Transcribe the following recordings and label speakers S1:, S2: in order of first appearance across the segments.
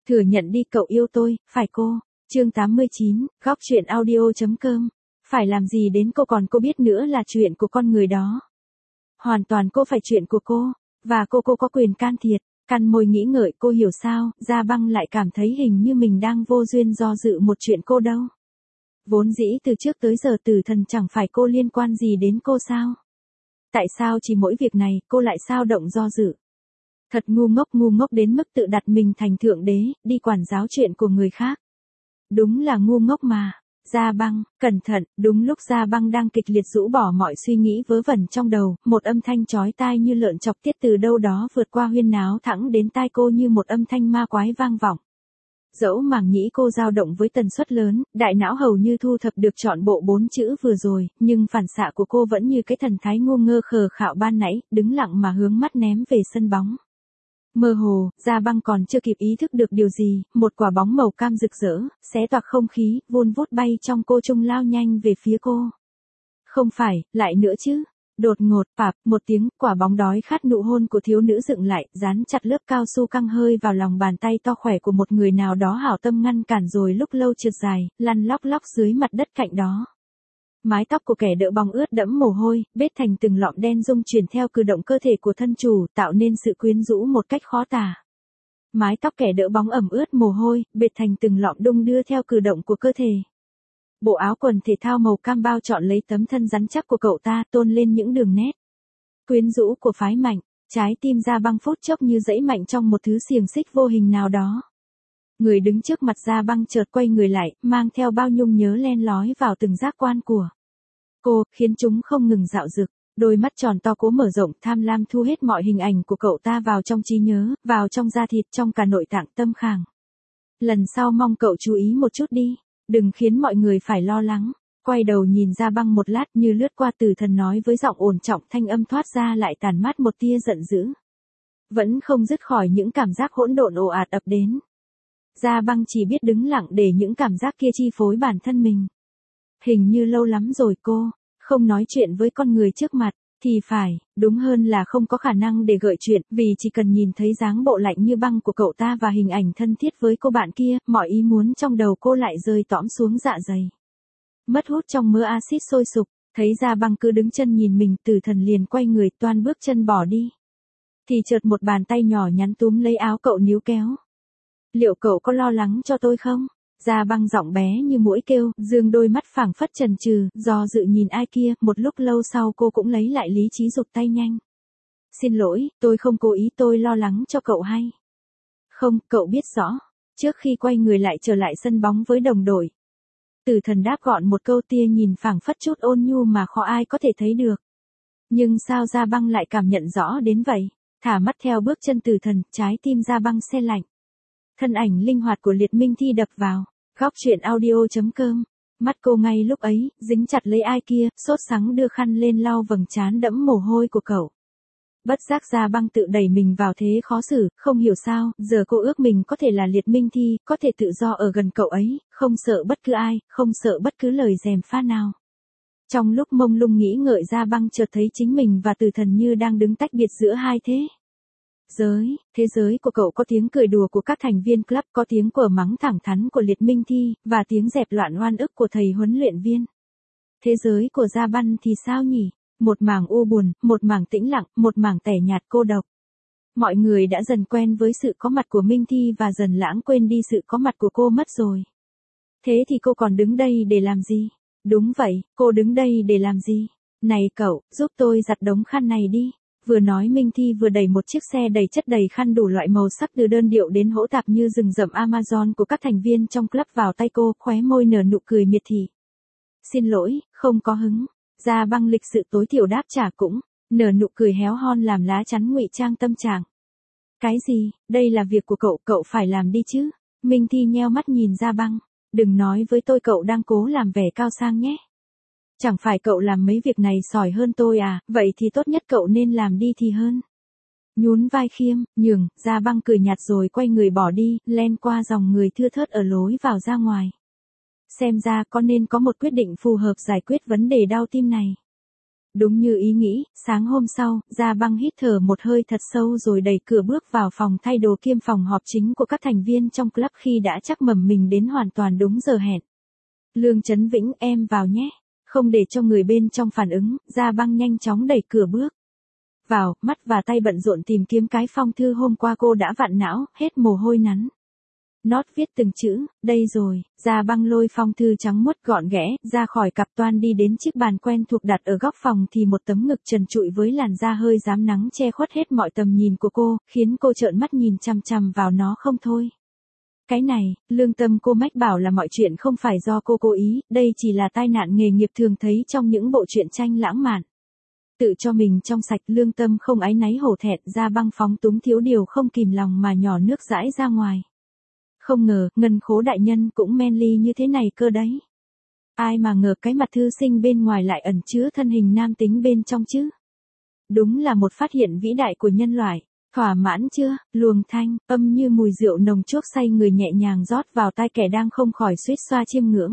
S1: Thừa nhận đi cậu yêu tôi, phải cô. Chương 89, góc chuyện audio.com. Phải làm gì đến cô còn cô biết nữa là chuyện của con người đó. Hoàn toàn cô phải chuyện của cô, và cô có quyền can thiệp. Căn môi nghĩ ngợi cô hiểu sao, Gia Băng lại cảm thấy hình như mình đang vô duyên do dự một chuyện cô đâu. Vốn dĩ từ trước tới giờ Tử Thần chẳng phải cô liên quan gì đến cô sao? Tại sao chỉ mỗi việc này cô lại sao động do dự? Thật ngu ngốc đến mức tự đặt mình thành thượng đế, đi quản giáo chuyện của người khác. Đúng là ngu ngốc mà. Gia Băng, cẩn thận, đúng lúc Gia Băng đang kịch liệt rũ bỏ mọi suy nghĩ vớ vẩn trong đầu, một âm thanh chói tai như lợn chọc tiết từ đâu đó vượt qua huyên náo thẳng đến tai cô như một âm thanh ma quái vang vọng. Dẫu màng nhĩ cô dao động với tần suất lớn, đại não hầu như thu thập được trọn bộ 4 chữ vừa rồi, nhưng phản xạ của cô vẫn như cái thần thái ngu ngơ khờ khạo ban nãy, đứng lặng mà hướng mắt ném về sân bóng. Mơ hồ, Gia Băng còn chưa kịp ý thức được điều gì, một quả bóng màu cam rực rỡ, xé toạc không khí, vun vút bay trong cô trung lao nhanh về phía cô. Không phải, lại nữa chứ. Đột ngột, pạp, một tiếng, quả bóng đói khát nụ hôn của thiếu nữ dựng lại, dán chặt lớp cao su căng hơi vào lòng bàn tay to khỏe của một người nào đó hảo tâm ngăn cản rồi lúc lâu trượt dài, lăn lóc lóc dưới mặt đất cạnh đó. Mái tóc của kẻ đỡ bóng ướt đẫm mồ hôi, bết thành từng lọn đen rung chuyển theo cử động cơ thể của thân chủ, tạo nên sự quyến rũ một cách khó tả. Mái tóc kẻ đỡ bóng ẩm ướt mồ hôi, bệt thành từng lọn đung đưa theo cử động của cơ thể. Bộ áo quần thể thao màu cam bao trọn lấy tấm thân rắn chắc của cậu ta, tôn lên những đường nét quyến rũ của phái mạnh. Trái tim Gia Băng phút chốc như giãy mạnh trong một thứ xiềng xích vô hình nào đó. Người đứng trước mặt Gia Băng chợt quay người lại, mang theo bao nhung nhớ len lói vào từng giác quan của cô, khiến chúng không ngừng dạo dực. Đôi mắt tròn to cố mở rộng, tham lam thu hết mọi hình ảnh của cậu ta vào trong trí nhớ, vào trong da thịt, trong cả nội tạng tâm khảm. Lần sau mong cậu chú ý một chút đi, đừng khiến mọi người phải lo lắng. Quay đầu nhìn Gia Băng một lát như lướt qua Tử Thần nói với giọng ổn trọng, thanh âm thoát ra lại tàn mát một tia giận dữ. Vẫn không dứt khỏi những cảm giác hỗn độn ồ ạt ập đến. Gia Băng chỉ biết đứng lặng để những cảm giác kia chi phối bản thân mình. Hình như lâu lắm rồi cô không nói chuyện với con người trước mặt, thì phải, đúng hơn là không có khả năng để gợi chuyện, vì chỉ cần nhìn thấy dáng bộ lạnh như băng của cậu ta và hình ảnh thân thiết với cô bạn kia, mọi ý muốn trong đầu cô lại rơi tõm xuống dạ dày. Mất hút trong mớ axit sôi sục, thấy Gia Băng cứ đứng chân nhìn mình, Tử Thần liền quay người toan bước chân bỏ đi. Thì chợt một bàn tay nhỏ nhắn túm lấy áo cậu níu kéo. Liệu cậu có lo lắng cho tôi không? Gia Băng giọng bé như muỗi kêu, dương đôi mắt phảng phất chần chừ, do dự nhìn ai kia, một lúc lâu sau cô cũng lấy lại lý trí rụt tay nhanh. Xin lỗi, tôi không cố ý, tôi lo lắng cho cậu hay. Không, cậu biết rõ. Trước khi quay người lại trở lại sân bóng với đồng đội, Tử Thần đáp gọn một câu, tia nhìn phảng phất chút ôn nhu mà khó ai có thể thấy được. Nhưng sao Gia Băng lại cảm nhận rõ đến vậy? Thả mắt theo bước chân Tử Thần, trái tim Gia Băng se lạnh. Thân ảnh linh hoạt của Liệt Minh Thi đập vào góc chuyện audio.com. Mắt cô ngay lúc ấy dính chặt lấy ai kia, sốt sắng đưa khăn lên lau vầng trán đẫm mồ hôi của cậu. Bất giác Gia Băng tự đẩy mình vào thế khó xử, không hiểu sao, giờ cô ước mình có thể là Liệt Minh Thi, có thể tự do ở gần cậu ấy, không sợ bất cứ ai, không sợ bất cứ lời gièm pha nào. Trong lúc mông lung nghĩ ngợi, Gia Băng chợt thấy chính mình và Tử Thần như đang đứng tách biệt giữa hai thế giới của cậu có tiếng cười đùa của các thành viên club, có tiếng quở mắng thẳng thắn của Liệt Minh Thi, và tiếng dẹp loạn oan ức của thầy huấn luyện viên. Thế giới của Gia Băng thì sao nhỉ? Một mảng u buồn, một mảng tĩnh lặng, một mảng tẻ nhạt cô độc. Mọi người đã dần quen với sự có mặt của Minh Thi và dần lãng quên đi sự có mặt của cô mất rồi. Thế thì cô còn đứng đây để làm gì? Đúng vậy, cô đứng đây để làm gì? Này cậu, giúp tôi giặt đống khăn này đi. Vừa nói Minh Thi vừa đẩy một chiếc xe đầy chất đầy khăn đủ loại màu sắc từ đơn điệu đến hỗn tạp như rừng rậm Amazon của các thành viên trong club vào tay cô, khóe môi nở nụ cười miệt thị. Xin lỗi, không có hứng. Gia Băng lịch sự tối thiểu đáp trả, cũng nở nụ cười héo hon làm lá chắn ngụy trang tâm trạng. Cái gì, đây là việc của cậu, cậu phải làm đi chứ. Minh Thi nheo mắt nhìn Gia Băng. Đừng nói với tôi cậu đang cố làm vẻ cao sang nhé. Chẳng phải cậu làm mấy việc này sỏi hơn tôi à, vậy thì tốt nhất cậu nên làm đi thì hơn. Nhún vai khiêm, nhường, Gia Băng cười nhạt rồi quay người bỏ đi, len qua dòng người thưa thớt ở lối vào ra ngoài. Xem ra con nên có một quyết định phù hợp giải quyết vấn đề đau tim này. Đúng như ý nghĩ, sáng hôm sau, Gia Băng hít thở một hơi thật sâu rồi đẩy cửa bước vào phòng thay đồ kiêm phòng họp chính của các thành viên trong club khi đã chắc mẩm mình đến hoàn toàn đúng giờ hẹn. Lương Chấn Vĩnh, em vào nhé. Không để cho người bên trong phản ứng, Gia Băng nhanh chóng đẩy cửa bước vào, mắt và tay bận rộn tìm kiếm cái phong thư hôm qua cô đã vặn não, hết mồ hôi nắn. Nót viết từng chữ, đây rồi, Gia Băng lôi phong thư trắng muốt gọn ghẽ, ra khỏi cặp toan đi đến chiếc bàn quen thuộc đặt ở góc phòng thì một tấm ngực trần trụi với làn da hơi rám nắng che khuất hết mọi tầm nhìn của cô, khiến cô trợn mắt nhìn chằm chằm vào nó không thôi. Cái này, lương tâm cô mách bảo là mọi chuyện không phải do cô cố ý, đây chỉ là tai nạn nghề nghiệp thường thấy trong những bộ truyện tranh lãng mạn. Tự cho mình trong sạch, lương tâm không áy náy hổ thẹn, Gia Băng phóng túng thiếu điều không kìm lòng mà nhỏ nước dãi ra ngoài. Không ngờ, Ngân Khố đại nhân cũng manly như thế này cơ đấy. Ai mà ngờ cái mặt thư sinh bên ngoài lại ẩn chứa thân hình nam tính bên trong chứ. Đúng là một phát hiện vĩ đại của nhân loại. Thỏa mãn chưa? Luồng thanh, âm như mùi rượu nồng chuốc say người nhẹ nhàng rót vào tai kẻ đang không khỏi suýt xoa chiêm ngưỡng.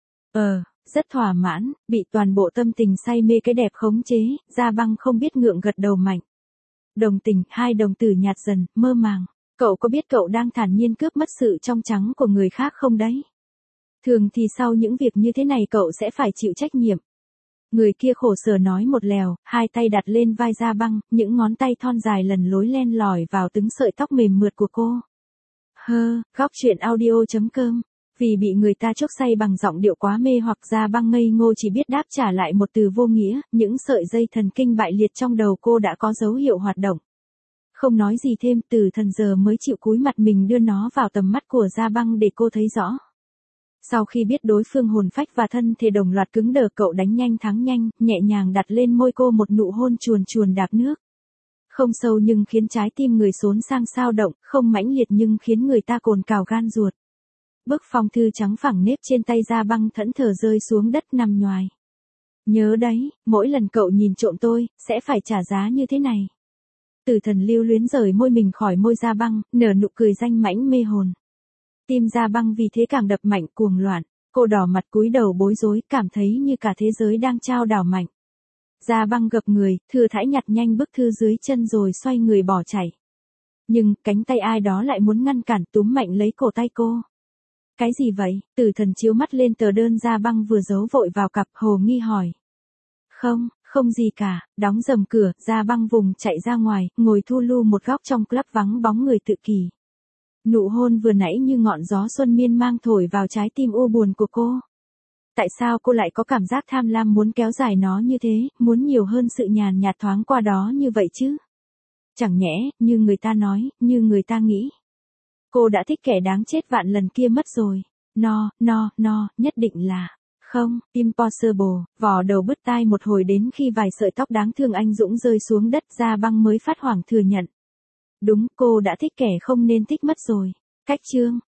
S1: Rất thỏa mãn, bị toàn bộ tâm tình say mê cái đẹp khống chế, Gia Băng không biết ngượng gật đầu mạnh. Đồng tình, hai đồng tử nhạt dần, mơ màng. Cậu có biết cậu đang thản nhiên cướp mất sự trong trắng của người khác không đấy? Thường thì sau những việc như thế này cậu sẽ phải chịu trách nhiệm. Người kia khổ sở nói một lèo, hai tay đặt lên vai Gia Băng, những ngón tay thon dài lần lối len lỏi vào từng sợi tóc mềm mượt của cô. Góc truyện audio.com. Vì bị người ta chuốc say bằng giọng điệu quá mê hoặc, Gia Băng ngây ngô chỉ biết đáp trả lại một từ vô nghĩa, những sợi dây thần kinh bại liệt trong đầu cô đã có dấu hiệu hoạt động. Không nói gì thêm, Tử Thần giờ mới chịu cúi mặt mình đưa nó vào tầm mắt của Gia Băng để cô thấy rõ. Sau khi biết đối phương hồn phách và thân thể đồng loạt cứng đờ, cậu đánh nhanh thắng nhanh, nhẹ nhàng đặt lên môi cô một nụ hôn chuồn chuồn đạp nước. Không sâu nhưng khiến trái tim người xốn sang sao động, không mãnh liệt nhưng khiến người ta cồn cào gan ruột. Bức phong thư trắng phẳng nếp trên tay Gia Băng thẫn thờ rơi xuống đất nằm nhoài. Nhớ đấy, mỗi lần cậu nhìn trộm tôi, sẽ phải trả giá như thế này. Tử Thần lưu luyến rời môi mình khỏi môi Gia Băng, nở nụ cười danh mãnh mê hồn. Tim Gia Băng vì thế càng đập mạnh cuồng loạn, cô đỏ mặt cúi đầu bối rối, cảm thấy như cả thế giới đang trao đảo mạnh. Gia Băng gập người, thừa thãi nhặt nhanh bức thư dưới chân rồi xoay người bỏ chạy. Nhưng, cánh tay ai đó lại muốn ngăn cản, túm mạnh lấy cổ tay cô. Cái gì vậy? Tử Thần chiếu mắt lên tờ đơn Gia Băng vừa giấu vội vào cặp, hồ nghi hỏi. Không gì cả, đóng rầm cửa, Gia Băng vùng chạy ra ngoài, ngồi thu lu một góc trong club vắng bóng người tự kỷ. Nụ hôn vừa nãy như ngọn gió xuân miên mang thổi vào trái tim u buồn của cô. Tại sao cô lại có cảm giác tham lam muốn kéo dài nó như thế, muốn nhiều hơn sự nhàn nhạt thoáng qua đó như vậy chứ? Chẳng nhẽ, như người ta nói, như người ta nghĩ. Cô đã thích kẻ đáng chết vạn lần kia mất rồi. No, nhất định là. Không, impossible, vò đầu bứt tai một hồi đến khi vài sợi tóc đáng thương anh dũng rơi xuống đất, Gia Băng mới phát hoảng thừa nhận. Đúng, cô đã thích kẻ không nên thích mất rồi. Cách chương.